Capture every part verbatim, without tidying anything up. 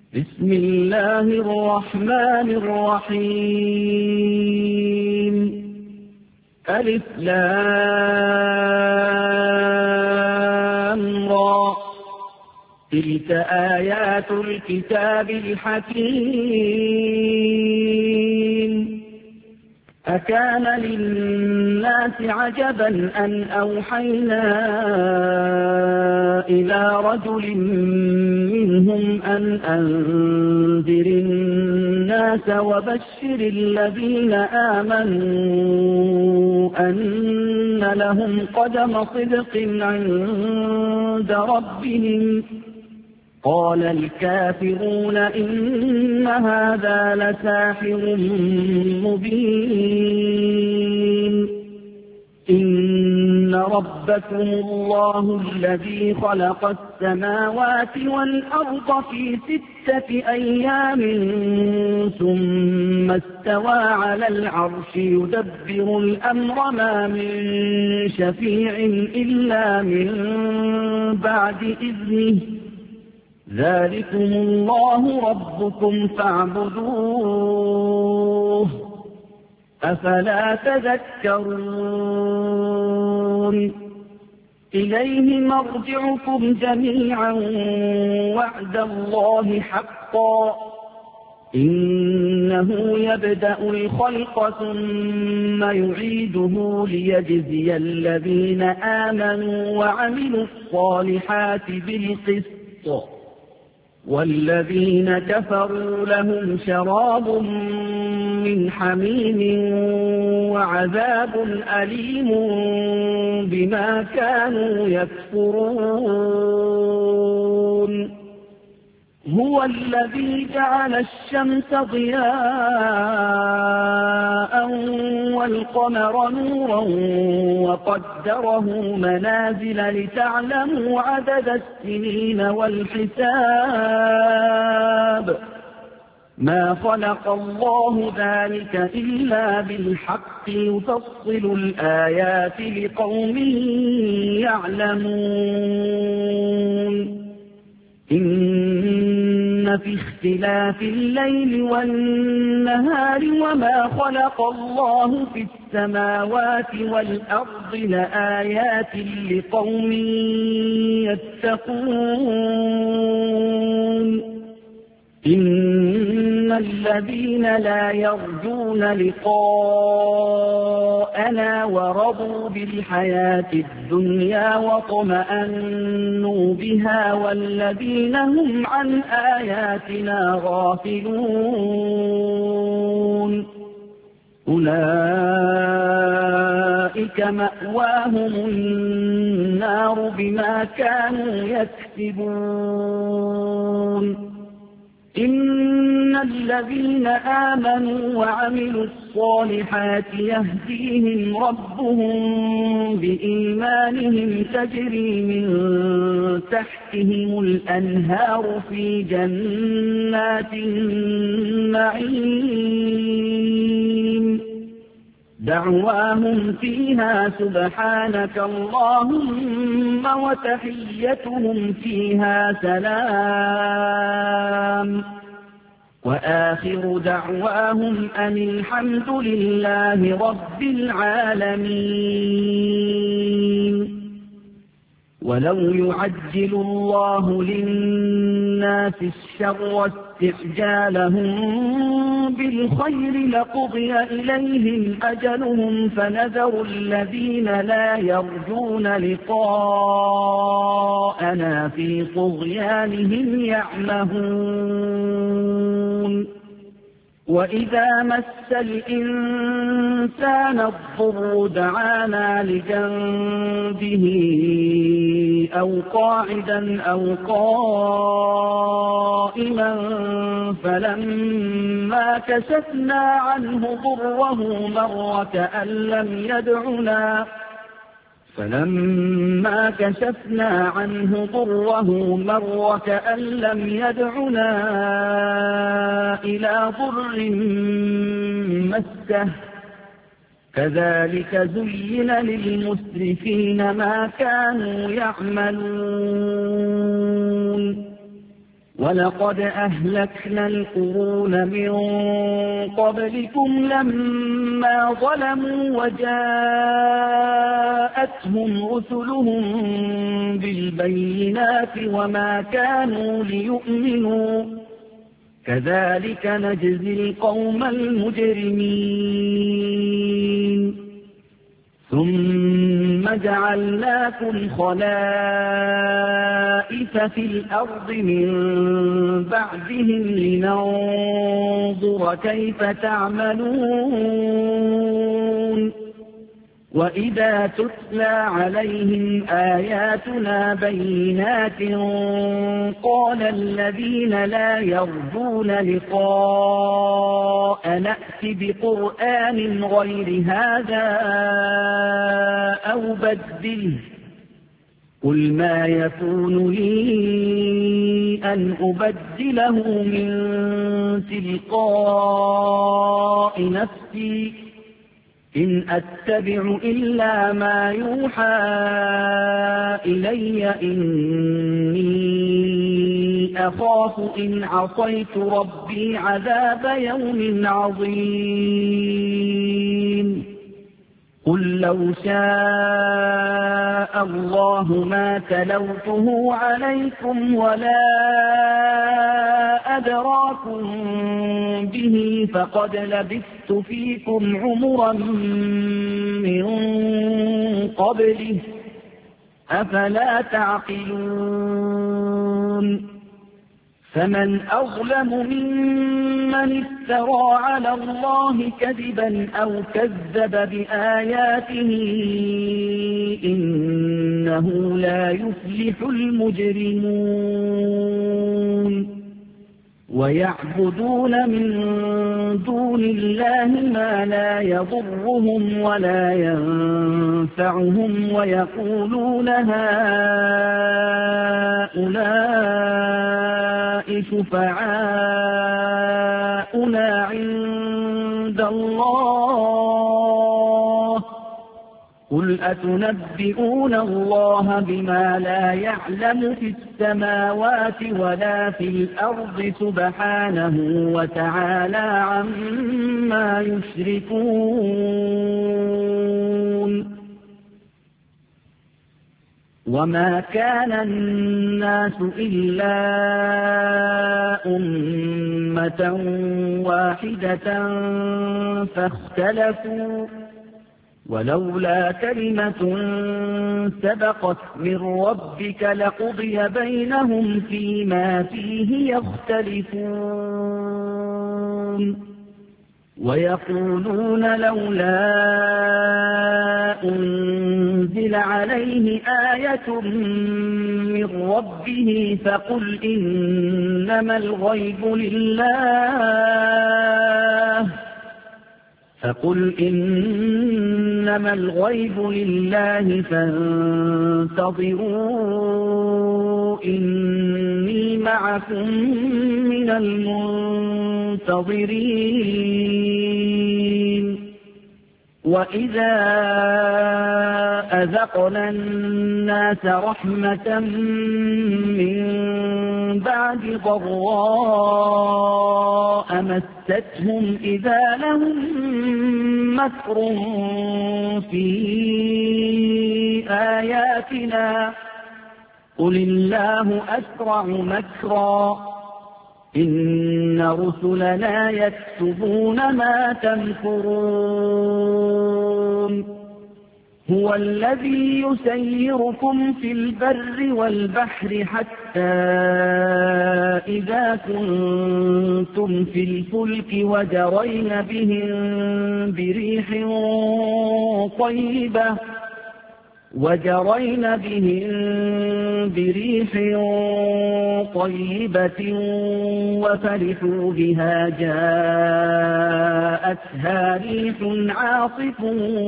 بسم الله الرحمن الرحيم. ألف لام را، تلك آيات الكتاب الحكيم. أكان للناس عجبا أن أوحينا إلى رجل منهم أن أنذر الناس وبشر الذين آمنوا أن لهم قدم صدق عند ربهم. قال الكافرون إن هذا لساحر مبين. إن ربكم الله الذي خلق السماوات والأرض في ستة أيام ثم استوى على العرش يدبر الأمر ما من شفيع إلا من بعد إذنه. ذلكم الله ربكم فاعبدوه أفلا تذكرون. إليه مرجعكم جميعا وعد الله حقا. إنه يبدأ الخلق ثم يعيده ليجزي الذين آمنوا وعملوا الصالحات بالقسط، والذين كفروا لهم شراب من حميم وعذاب أليم بما كانوا يكفرون. هو الذي جعل الشمس ضياء والقمر نورا وقدره منازل لتعلموا عدد السنين والحساب. ما خلق الله ذلك إلا بالحق يفصل الآيات لقوم يعلمون. إن في اختلاف الليل والنهار وما خلق الله في السماوات والأرض لآيات لقوم يتقون. إن الذين لا يرجون لقاءنا ورضوا بالحياة الدنيا واطمأنوا بها والذين هم عن آياتنا غافلون أولئك مأواهم النار بما كانوا يكسبون. إن الذين آمنوا وعملوا الصالحات يهديهم ربهم بإيمانهم تجري من تحتهم الأنهار في جنات النعيم. دعواهم فيها سبحانك اللهم وتحيتهم فيها سلام. وآخر دعواهم أن الحمد لله رب العالمين. ولو يعجل الله للناس الشر استعجالهم بالخير لقضي إليهم أجلهم فنذر الذين لا يرجون لقاءنا في طغيانهم يعمهون. وإذا مس الإنسان الضر دعانا لجنبه أو قاعدا أو قائما فلما كشفنا عنه ضره مر كأن لم يدعنا فلما كشفنا عنه ضره مر كأن لم يدعنا إلى ضر مسه. كذلك زين للمسرفين ما كانوا يعملون. ولقد أهلكنا القرون من قبلكم لما ظلموا وجاءتهم رسلهم بالبينات وما كانوا ليؤمنوا كذلك نجزي القوم المجرمين ثم جعلناكم خلائف في الأرض من بعدهم لننظر كيف تعملون وإذا تتلى عليهم آياتنا بينات قال الذين لا يرجون لقاء نأت بقرآن غير هذا أو بدله قل ما يكون لي أن أبدله من تلقاء نفسي إن أتبع إلا ما يوحى إلي إني أخاف إن عصيت ربي عذاب يوم عظيم قل لو شاء الله ما تلوته عليكم ولا أدراكم به فقد لبثت فيكم عمرا من قبله أفلا تعقلون فمن أظلم ممن افترى على الله كذبا أو كذب بآياته إنه لا يفلح المجرمون ويعبدون من دون الله ما لا يضرهم ولا ينفعهم ويقولون هؤلاء شفعاؤنا عند الله قل أتنبئون الله بما لا يعلم في السماوات ولا في الأرض سبحانه وتعالى عما يشركون وما كان الناس إلا أمة واحدة فاختلفوا ولولا كلمة سبقت من ربك لقضي بينهم فيما فيه يختلفون ويقولون لولا أنزل عليه آية من ربه فقل إنما الغيب لله فقل إنما الغيب لله فانتظروا إني معكم من المنتظرين وإذا أذقنا الناس رحمة من بعد ضراء مستهم إذا لهم مكر في آياتنا قل الله أسرع مكرا إن رسلنا يكتبون ما تمكرون هو الذي يسيركم في البر والبحر حتى إذا كنتم في الفلك وجرين بهم بريح طيبة وجرين بهم بريح طيبة وفرحوا بها جاءتها ريح عاصف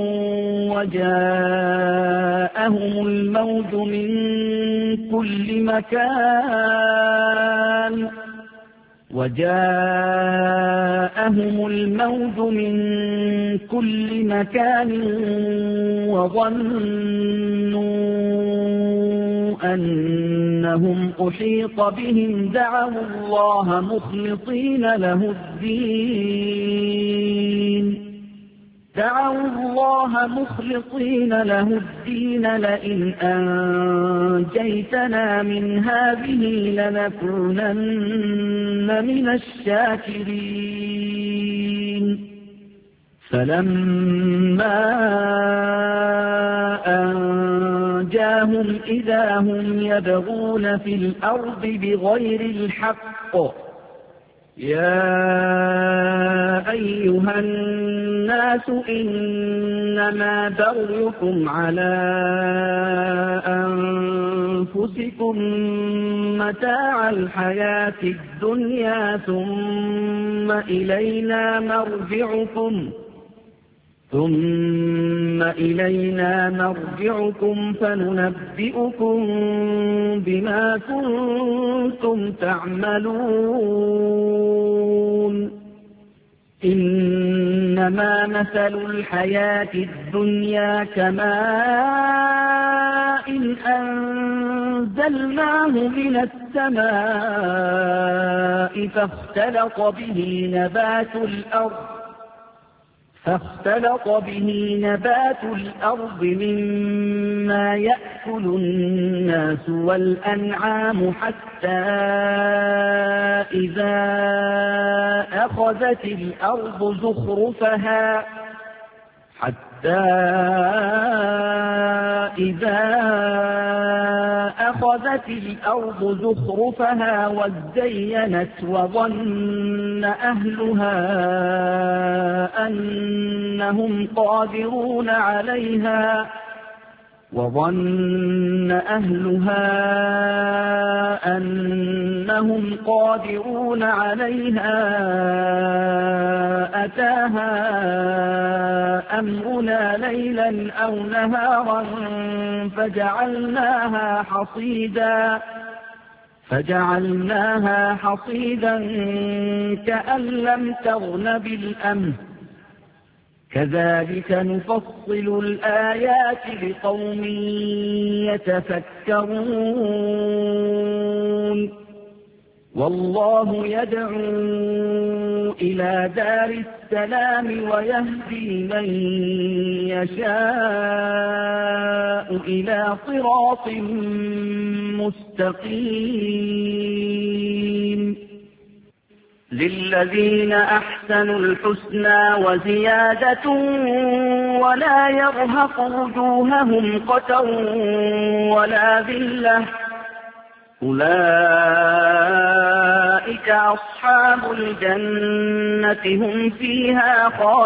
وجاءهم الموج من كل مكان وجاءهم الموج من كل مكان وظنوا أنهم أحيط بهم دعوا الله مخلصين له الدين دعوا الله مخلصين له الدين لئن أنجيتنا من هذه لنكونن من الشاكرين فلما أنجاهم إذا هم يبغون في الأرض بغير الحق يا أيها الناس إنما بغيكم على أنفسكم متاع الحياة الدنيا ثم إلينا مرجعكم ثم إلينا مرجعكم فننبئكم بما كنتم تعملون إنما مثل الحياة الدنيا كماء إن أنزلناه من السماء فاختلط به نبات الأرض فاختلط به نبات الأرض مما يأكل الناس والأنعام حتى إذا أخذت الأرض زخرفها حتى إذا أخذت الأرض زخرفها وازينت وظن أهلها أنهم قادرون عليها وظن أهلها أنهم قادرون عليها أتاها أمرنا ليلا أو نهارا فجعلناها حصيدا فجعلناها حصيدا كأن لم تغن بالأمس كذلك نفصل الآيات لقوم يتفكرون والله يدعو إلى دار السلام ويهدي من يشاء إلى صراط مستقيم للذين أحسنوا الحسنى وزيادة ولا يرهق وجوههم قتر ولا ذلة أولئك أصحاب الجنة هم فيها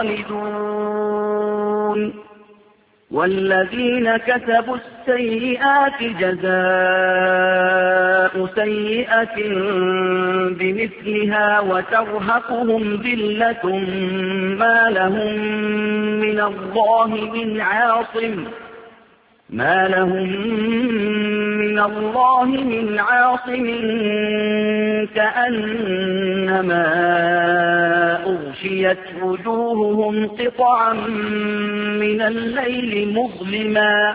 خالدون والذين كسبوا السيئات جزاء سيئة بمثلها وترهقهم ذلة ما لهم من الله من عاصم ما لهم من الله من عاصم كأنما أغشيت وجوههم قطعا من الليل مظلما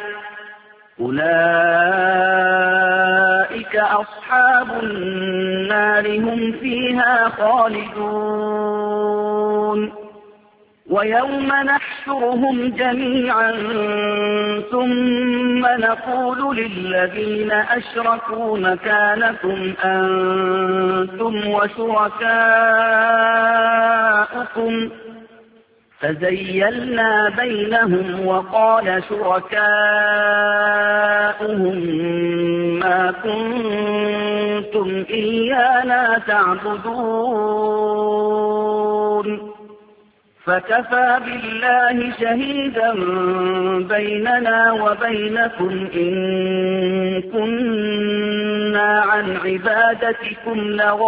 أولئك أصحاب النار هم فيها خالدون ويوم نحشرهم جميعا ثم نقول للذين أشركوا مكانكم أنتم وشركاؤكم فزيلنا بينهم وقال شركاؤهم ما كنتم إيانا تعبدون فكفى بالله شهيدا بيننا وبينكم إن كنا عن عبادتكم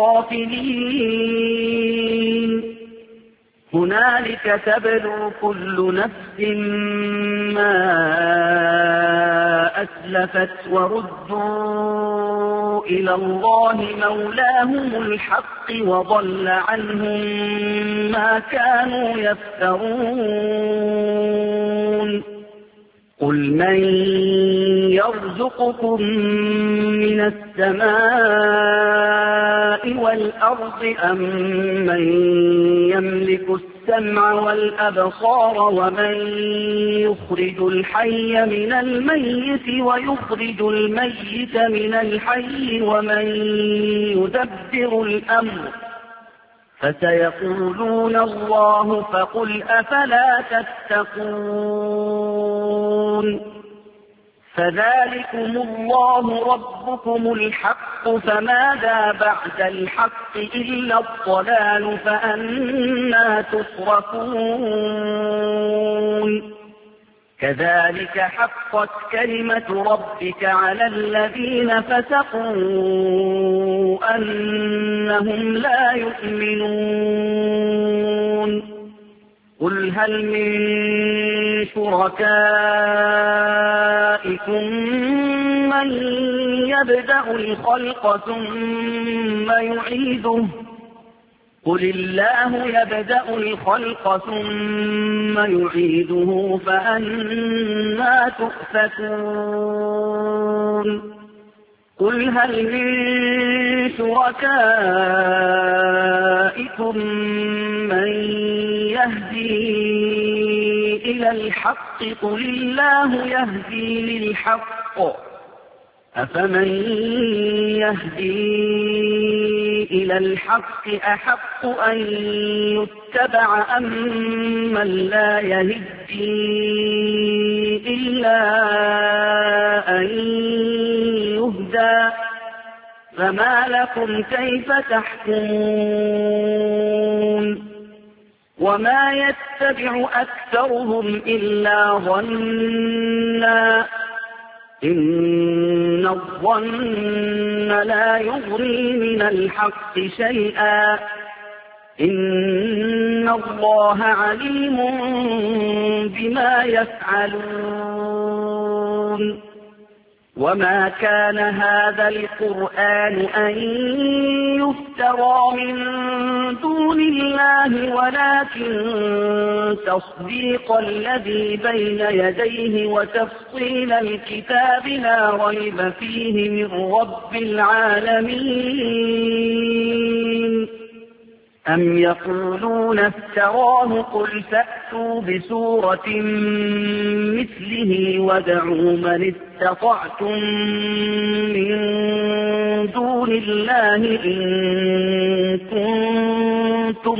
لغافلين هنالك تبلو كل نفس ما أسلفت وردوا إلى الله مولاهم الحق وضل عنهم ما كانوا يفترون قل من يرزقكم من السماء والأرض أم من يملك السمع والأبصار ومن يخرج الحي من الميت ويخرج الميت من الحي ومن يدبر الأمر فسيقولون الله فقل أفلا تتقون فذلكم الله ربكم الحق فماذا بعد الحق إلا الضلال فأنى تصرفون كذلك حقت كلمة ربك على الذين فسقوا أنهم لا يؤمنون قل هل من شركائكم من يبدأ الخلق ثم يعيده قل الله يبدأ الخلق ثم يعيده فأنى تؤفكون قل هل من شركائكم من يهدي إلى الحق قل الله يهدي للحق أفمن يهدي إلى الحق أحق أن يتبع أم من لا يهدي إلا أن يهدى فما لكم كيف تحكمون وما يتبع أكثرهم إلا ظنا إن الظن لا يغني من الحق شيئا إن الله عليم بما يفعلون وما كان هذا القرآن أن يفترى من دون الله ولكن تصديق الذي بين يديه وتفصيل الكتاب لا ريب فيه من رب العالمين أم يقولون افتراه قل فأتوا بسورة مثله وادعوا من استطعتم من دون الله إن كنتم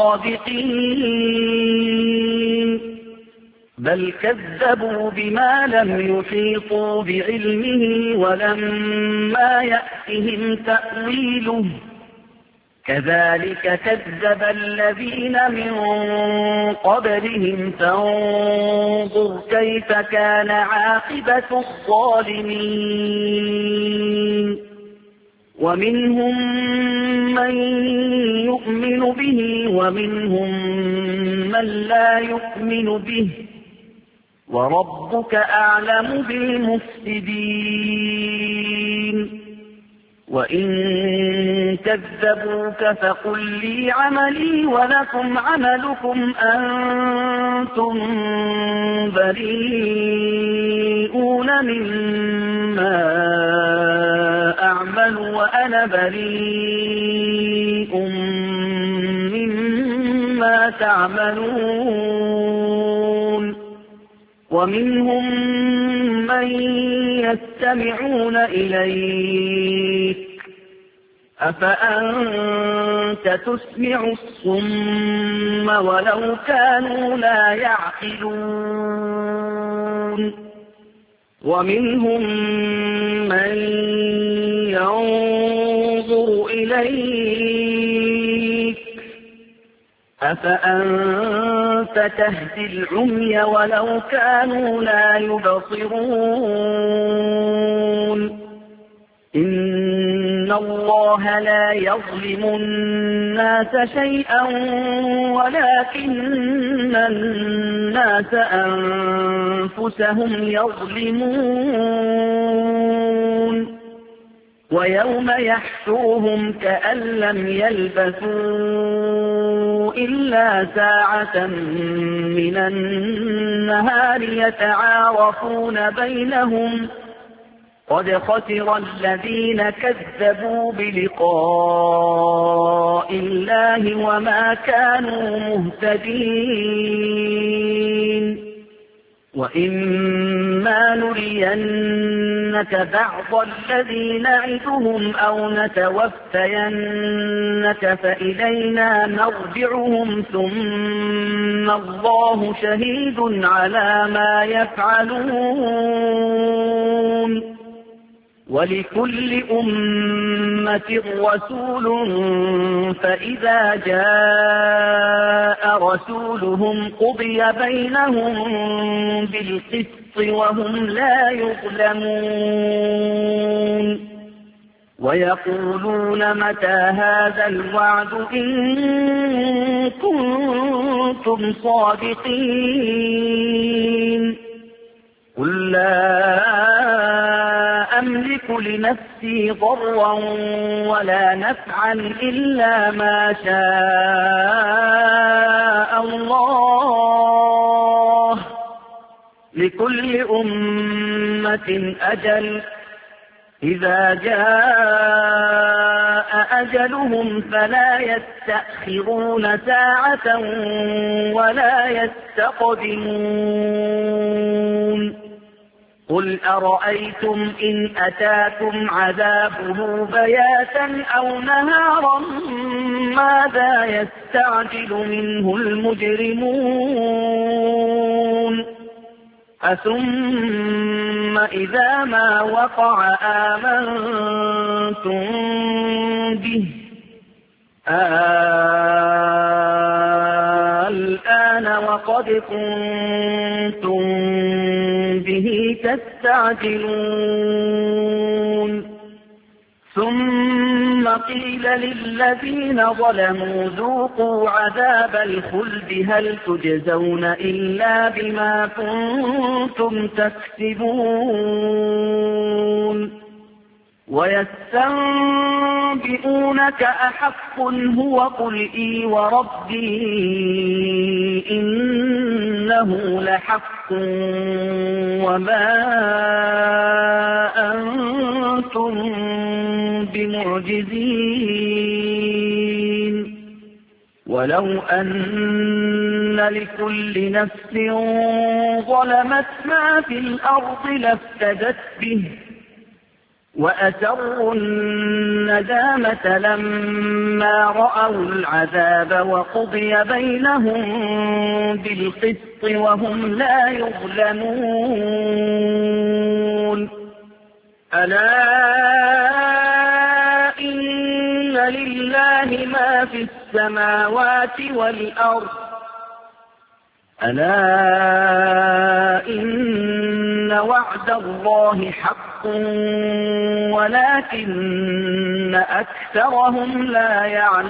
صادقين بل كذبوا بما لم يحيطوا بعلمه ولما يأتهم تأويله كذلك كذب الذين من قبلهم فانظر كيف كان عاقبة الظالمين ومنهم من يؤمن به ومنهم من لا يؤمن به وربك أعلم بالمفسدين وإن كذبوك فقل لي عملي ولكم عملكم أنتم بريئون مما أعمل وأنا بريء مما تعملون ومنهم من يستمعون إليك أفأنت تسمع الصم ولو كانوا لا يعقلون ومنهم من ينظر إليك أفأنت تهدي العمي ولو كانوا لا يبصرون إن الله لا يظلم الناس شيئا ولكن الناس أنفسهم يظلمون ويوم يحشرهم كأن لم يلبثوا إلا ساعة من النهار يتعارفون بينهم قد خسر الذين كذبوا بلقاء الله وما كانوا مهتدين وإما نرينك بعض الذي نعدهم أو نتوفينك فإلينا مرجعهم ثم الله شهيد على ما يفعلون ولكل أمة رسول فإذا جاء رسولهم قضي بينهم بالقسط وهم لا يظلمون ويقولون متى هذا الوعد إن كنتم صادقين قل لا أملك لنفسي ضرا ولا نفعا إلا ما شاء الله لكل أمة أجل إذا جاء أجلهم فلا يستأخرون ساعة ولا يستقدمون قل أرأيتم إن أتاكم عذابه بياتا أو نهارا ماذا يستعجل منه المجرمون أثم إذا ما وقع آمنتم به الآن وقد كنتم به تستعجلون ثم قيل للذين ظلموا ذوقوا عذاب الخلد هل تجزون إلا بما كنتم تكسبون ويستنبئونك أحق هو قل إي وربي إنه لحق وما أنتم بمعجزين ولو أن لكل نفس ظلمت ما في الأرض لافتدت به وأسروا الندامة لما رأوا العذاب وقضي بينهم بالقسط وهم لا يظلمون ألا إن لله ما في السماوات والأرض ألا إن وعد الله حق ولكن أكثرهم لا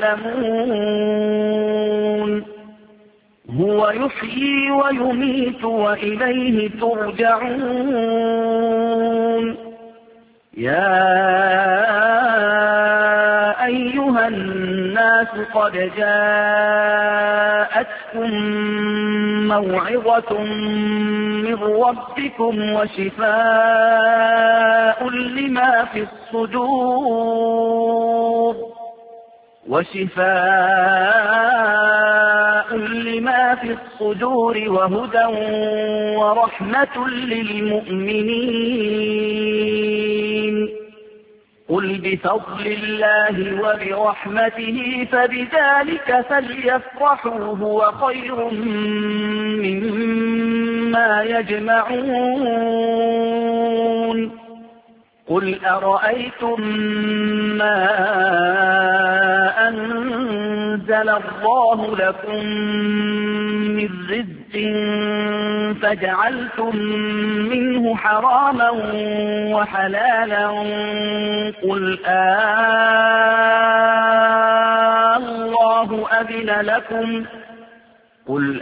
يعلمون هو يحيي ويميت وإليه ترجعون يا أيها الناس قد جاءتكم موعظة من ربكم وشفاء لما في الصدور وشفاء لما في الصدور وهدى ورحمة للمؤمنين قل بفضل الله وبرحمته فبذلك فليفرحوا هو خير مما يجمعون قل أرأيتم ما أنزل الله لكم من رزق فجعلتم منه حراما وحلالا قل آه الله أذن لكم قل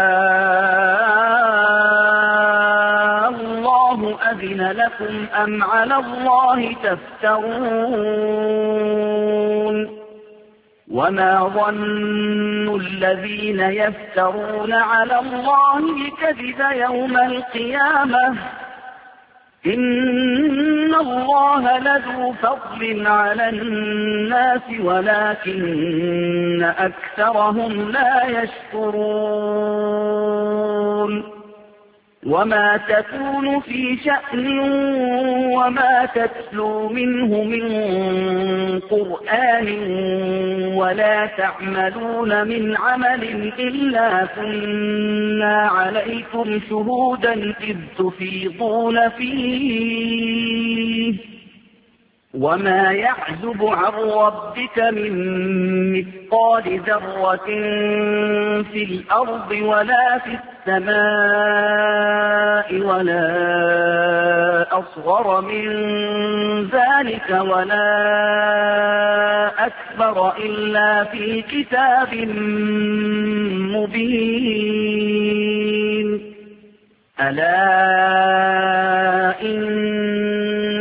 آه الله أذن لكم أم على الله تفترون وما ظن الذين يفترون على الله الكذب يوم القيامة إن الله لذو فضل على الناس ولكن أكثرهم لا يشكرون وما تكون في شأن وما تتلو منه من قرآن ولا تعملون من عمل إلا كنا عليكم شهودا إذ تفيضون فيه وما يعزب عن ربك من مثقال ذرة في الأرض ولا في السماء ولا أصغر من ذلك ولا أكبر إلا في كتاب مبين ألا إن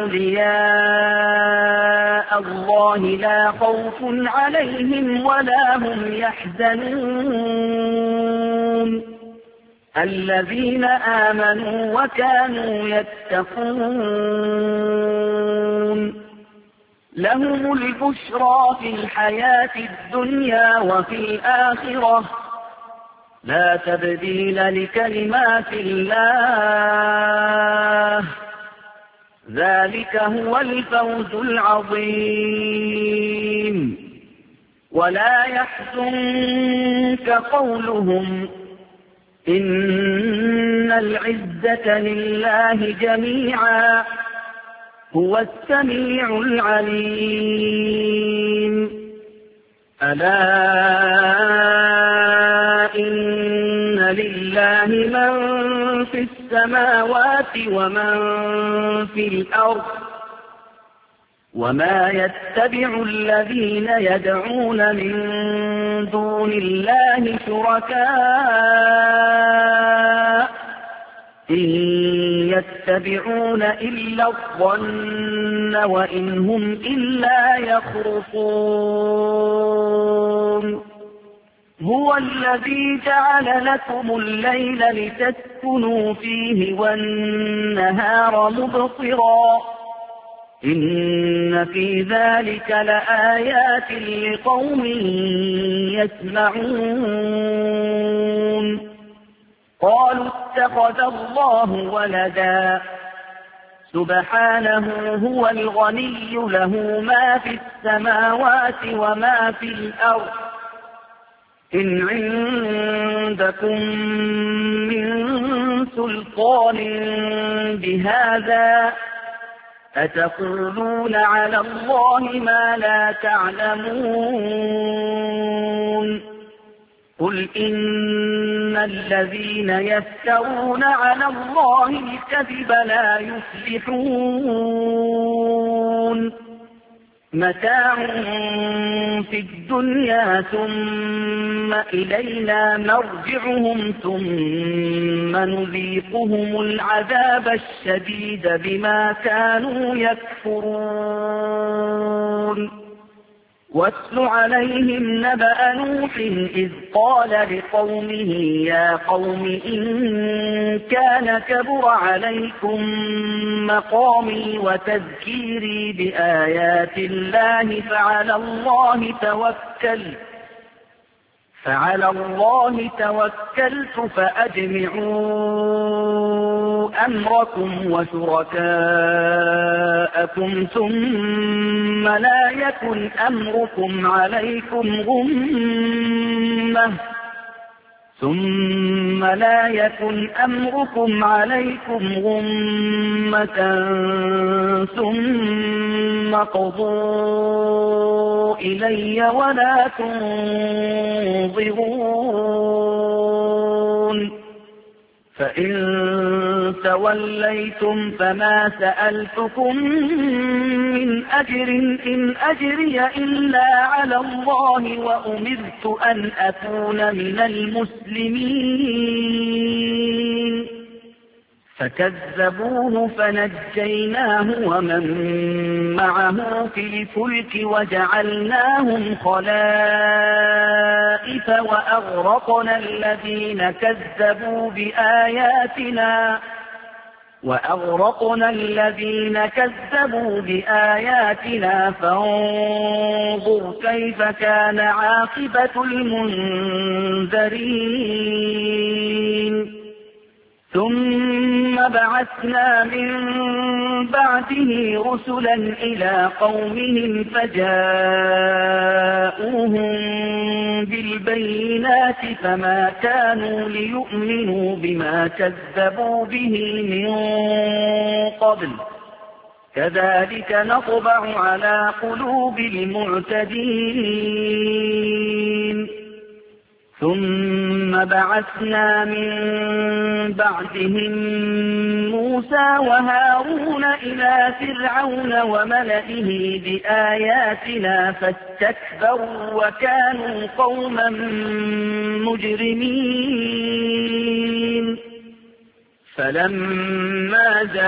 أولياء الله لا خوف عليهم ولا هم يحزنون الذين آمنوا وكانوا يتقون لهم البشرى في الحياة الدنيا وفي الآخرة لا تبديل لكلمات الله ذلك هو الفوز العظيم ولا يحزنك قولهم إن العزة لله جميعا هو السميع العليم ألا إن لله من في السماوات ومن في الأرض وما يتبع الذين يدعون من دون الله شركاء إن يتبعون إلا الظن وإن هم إلا يخرصون هو الذي جعل لكم الليل لتسكنوا فيه والنهار مبصرا إن في ذلك لآيات لقوم يسمعون قالوا اتخذ الله ولدا سبحانه هو الغني له ما في السماوات وما في الأرض إن عندكم من سلطان بهذا أتقولون على الله ما لا تعلمون قل إن الذين يفترون على الله الكذب لا يفلحون متاع في الدنيا ثم إلينا مرجعهم ثم نذيقهم العذاب الشديد بما كانوا يكفرون واتل عليهم نبأ نوح إذ قال لقومه يا قوم إن كان كبر عليكم مقامي وتذكيري بآيات الله فعلى الله توكلت فعلى الله توكلت فأجمعوا أمركم وشركاءكم ثم لا يكن أمركم عليكم غمة ثم لا يكن أمركم عليكم غمة ثم قضوا إلي ولا تنظرون فإن توليتم فما سألتكم من أجر إن أجري إلا على الله وأمرت أن أكون من المسلمين فكذبوه فنجيناه ومن معه في الفلك وجعلناهم خلائف وأغرقنا الذين كذبوا بآياتنا وأغرقنا الذين كذبوا بآياتنا فانظر كيف كان عاقبة المنذرين ثم بعثنا من بعده رسلا إلى قومهم فجاءوهم بالبينات فما كانوا ليؤمنوا بما كذبوا به من قبل كذلك نطبع على قلوب المعتدين ثم بعثنا من بعدهم موسى وهارون إلى فرعون وملئه بآياتنا فاستكبروا وكانوا قوما مجرمين فلما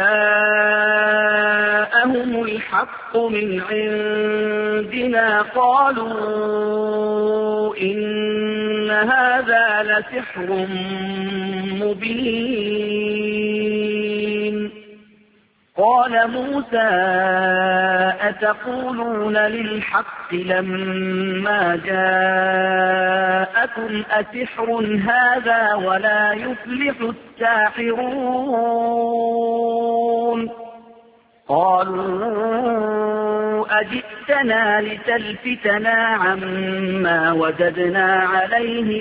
جاءهم الحق من عندنا قالوا إن هذا لسحر مبين قال موسى أتقولون للحق لما جاءكم أسحر هذا ولا يفلح الساحرون قالوا أجئتنا لتلفتنا عما وجدنا عليه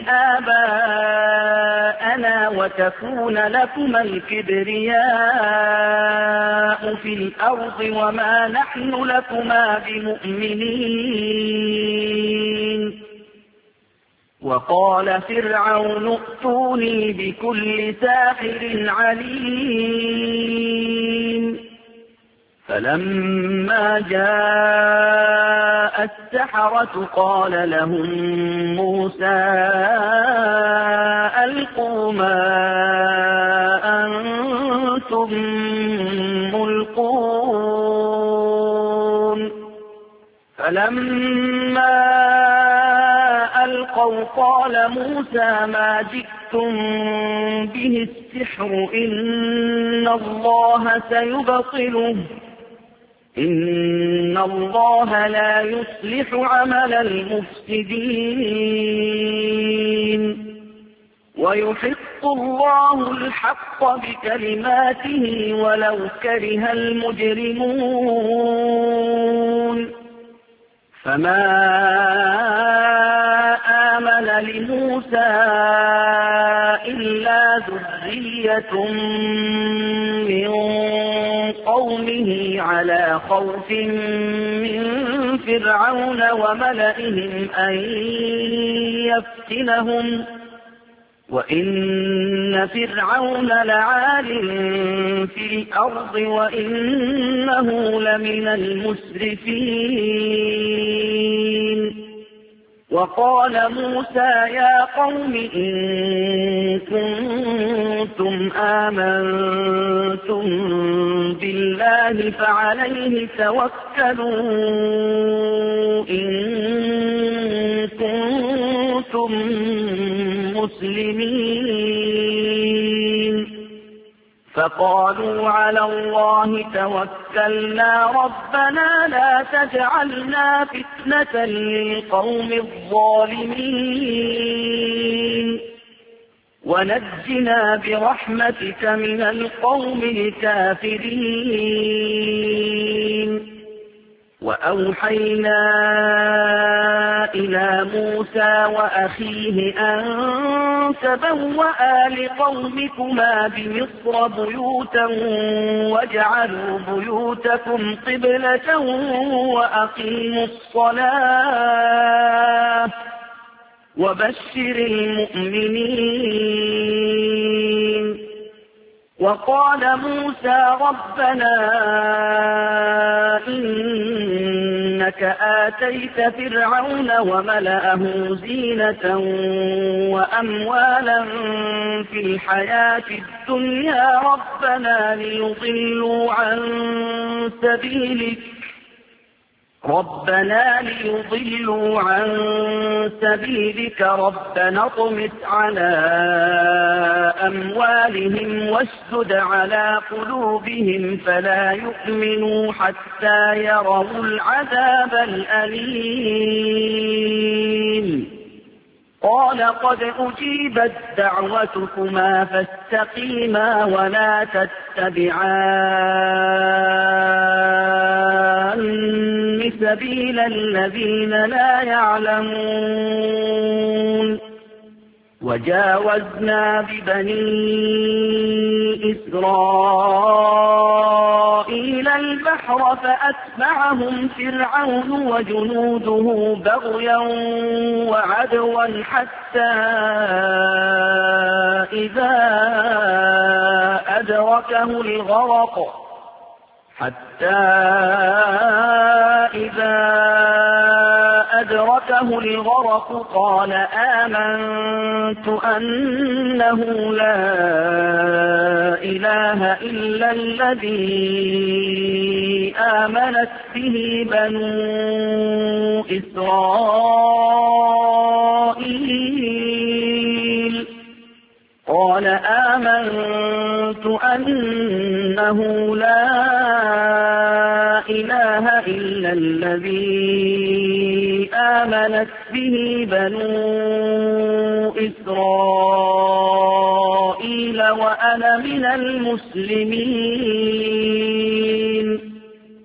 آباءنا وتكون لكما الكبرياء في الأرض وما نحن لكما بمؤمنين وقال فرعون ائتوني بكل ساحر عليم فلما جاء السحرة قال لهم موسى ألقوا ما أنتم ملقون فلما ألقوا قال موسى ما جئتم به السحر إن الله سيبطله إن الله لا يصلح عمل المفسدين ويحق الله الحق بكلماته ولو كره المجرمون فما آمن لموسى إلا ذرية من قومه على خوف من فرعون وملئهم أن يفتنهم وإن فرعون لعال في الأرض وإنه لمن المسرفين وقال موسى يا قوم إن كنتم آمنتم بالله فعليه توكلوا إن كنتم مسلمين فقالوا على الله توكلنا ربنا لا تجعلنا فتنة للقوم الظالمين ونجنا برحمتك من القوم الكافرين وأوحينا إلى موسى وأخيه أن تبوأ لقومكما بمصر بيوتا واجعلوا بيوتكم قبلة وأقيموا الصلاة وبشر المؤمنين وقال موسى ربنا إن إنك آتيت فرعون وملأه زينة وأموالا في الحياة الدنيا ربنا ليضلوا عن سبيلك ربنا ليضلوا عن سبيلك ربنا اطمس على أموالهم واشدد على قلوبهم فلا يؤمنوا حتى يروا العذاب الأليم قال قد أجيبت دعوتكما فاستقيما ولا تتبعان سبيل الذين لا يعلمون وجاوزنا ببني إسرائيل البحر فأتبعهم فرعون وجنوده بغيا وعدوا حتى إذا أدركه الغرق حتى إذا أدركه الغرق قال آمنت أنه لا إله إلا الذي آمنت به بنو إسرائيل قال آمنت أنه لا إله إلا الذي آمنت به بنو إسرائيل وأنا من المسلمين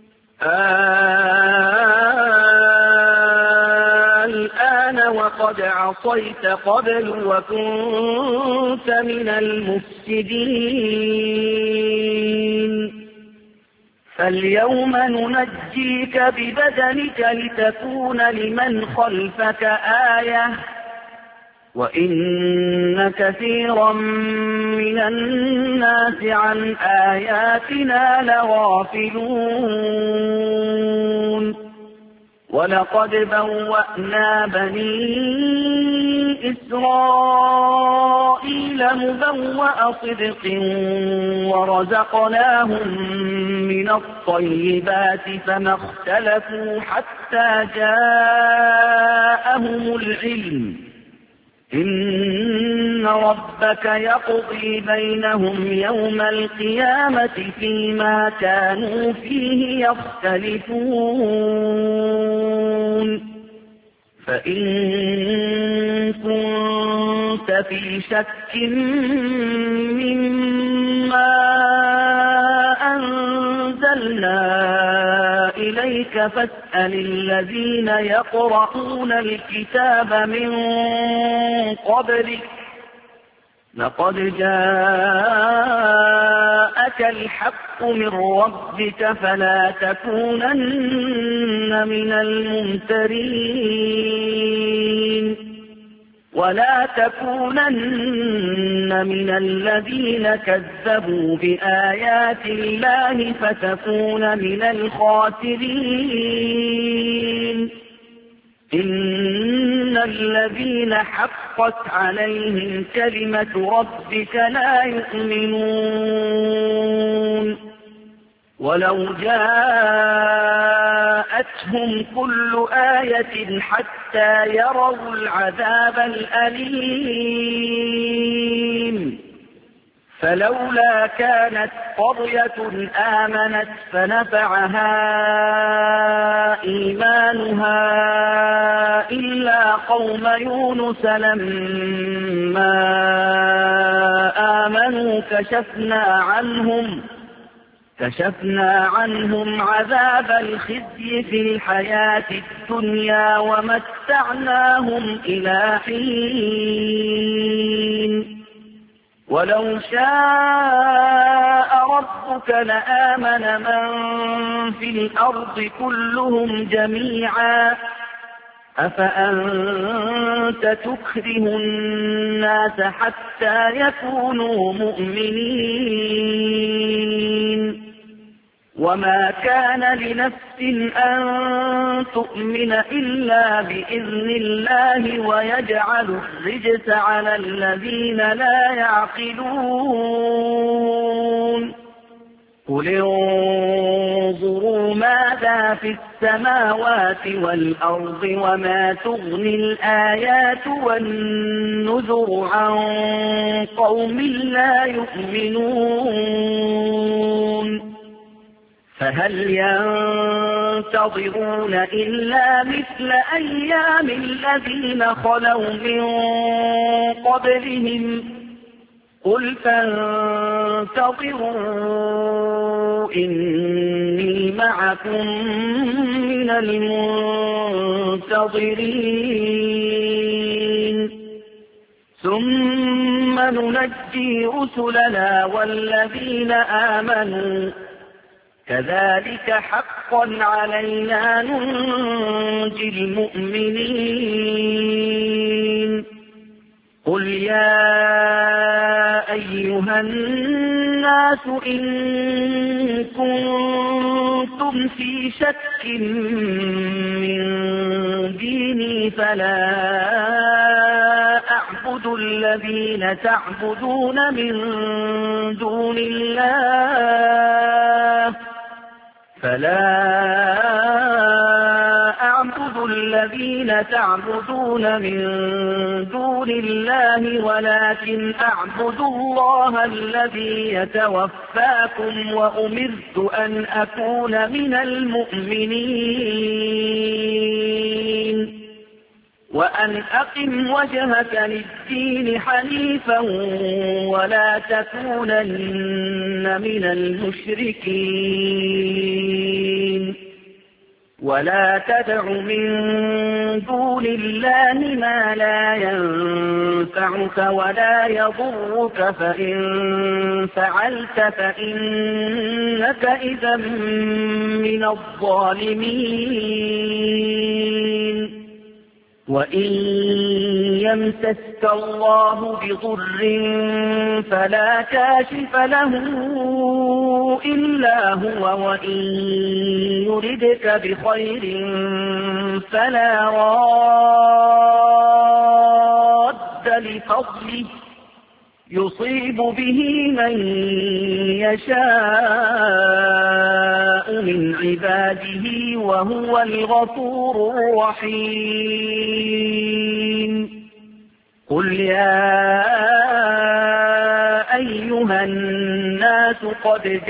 الآن وقد عصيت قبل وكنت من المفسدين فاليوم ننجيك ببدنك لتكون لمن خلفك آية وإن كثيرا من الناس عن آياتنا لغافلون ولقد بوأنا بني إسرائيل مبوأ صدق ورزقناهم من الطيبات فما اختلفوا حتى جاءهم العلم إن ربك يقضي بينهم يوم القيامة فيما كانوا فيه يختلفون فإن كنت في شك مما أنزلنا إليك فاسأل الذين يقرؤون الكتاب من قبلك لقد جاءك الحق من ربك فلا تكونن من الممترين ولا تكونن من الذين كذبوا بآيات الله فتكون من الخاسرين إن الذين حقت عليهم كلمة ربك لا يؤمنون ولو جاءتهم كل آية حتى يروا العذاب الأليم فلولا كانت قرية آمنت فنفعها إيمانها إلا قوم يونس لما آمنوا كشفنا عنهم كشفنا عنهم عذاب الخزي في الحياة الدنيا ومتعناهم إلى حين ولو شاء ربك لآمن من في الأرض كلهم جميعا أفأنت تكره الناس حتى يكونوا مؤمنين وما كان لنفس أن تؤمن إلا بإذن الله ويجعل الرجس على الذين لا يعقلون قل انظروا ماذا في السماوات والأرض وما تغني الآيات والنذر عن قوم لا يؤمنون فهل ينتظرون إلا مثل أيام الذين خلوا من قبلهم قل فانتظروا إني معكم من المنتظرين ثم ننجي رسلنا والذين آمنوا كذلك حقا علينا ننجي المؤمنين قل يا أيها الناس إن كنتم في شك من ديني فلا أعبد الذين تعبدون من دون الله فلا أعبد الذين تعبدون من دون الله ولكن أعبد الله الذي يتوفاكم وأمرت أن أكون من المؤمنين وأن أقم وجهك للدين حنيفا ولا تكونن من المشركين ولا تدع من دون الله ما لا ينفعك ولا يضرك فإن فعلت فإنك إذا من الظالمين وإن يمسسك الله بضر فلا كاشف له إلا هو وإن يردك بخير فلا راد لفضله يصيب به من يشاء من عباده وهو الغفور الرحيم قل يا أيها الناس قد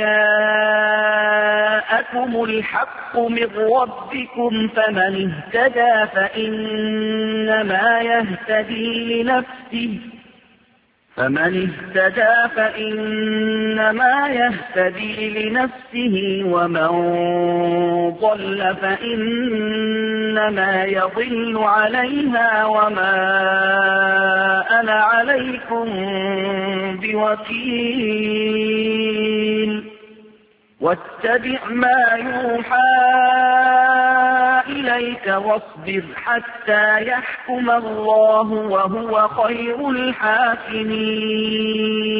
جاءكم الحق من ربكم فمن اهتدى فإنما يهتدي لنفسه فمن اهتدى فإنما يهتدي لنفسه ومن ضل فإنما يضل عليها وما أنا عليكم بوكيل واتبع ما يوحى إليك واصبر حتى يحكم الله وهو خير الحاكمين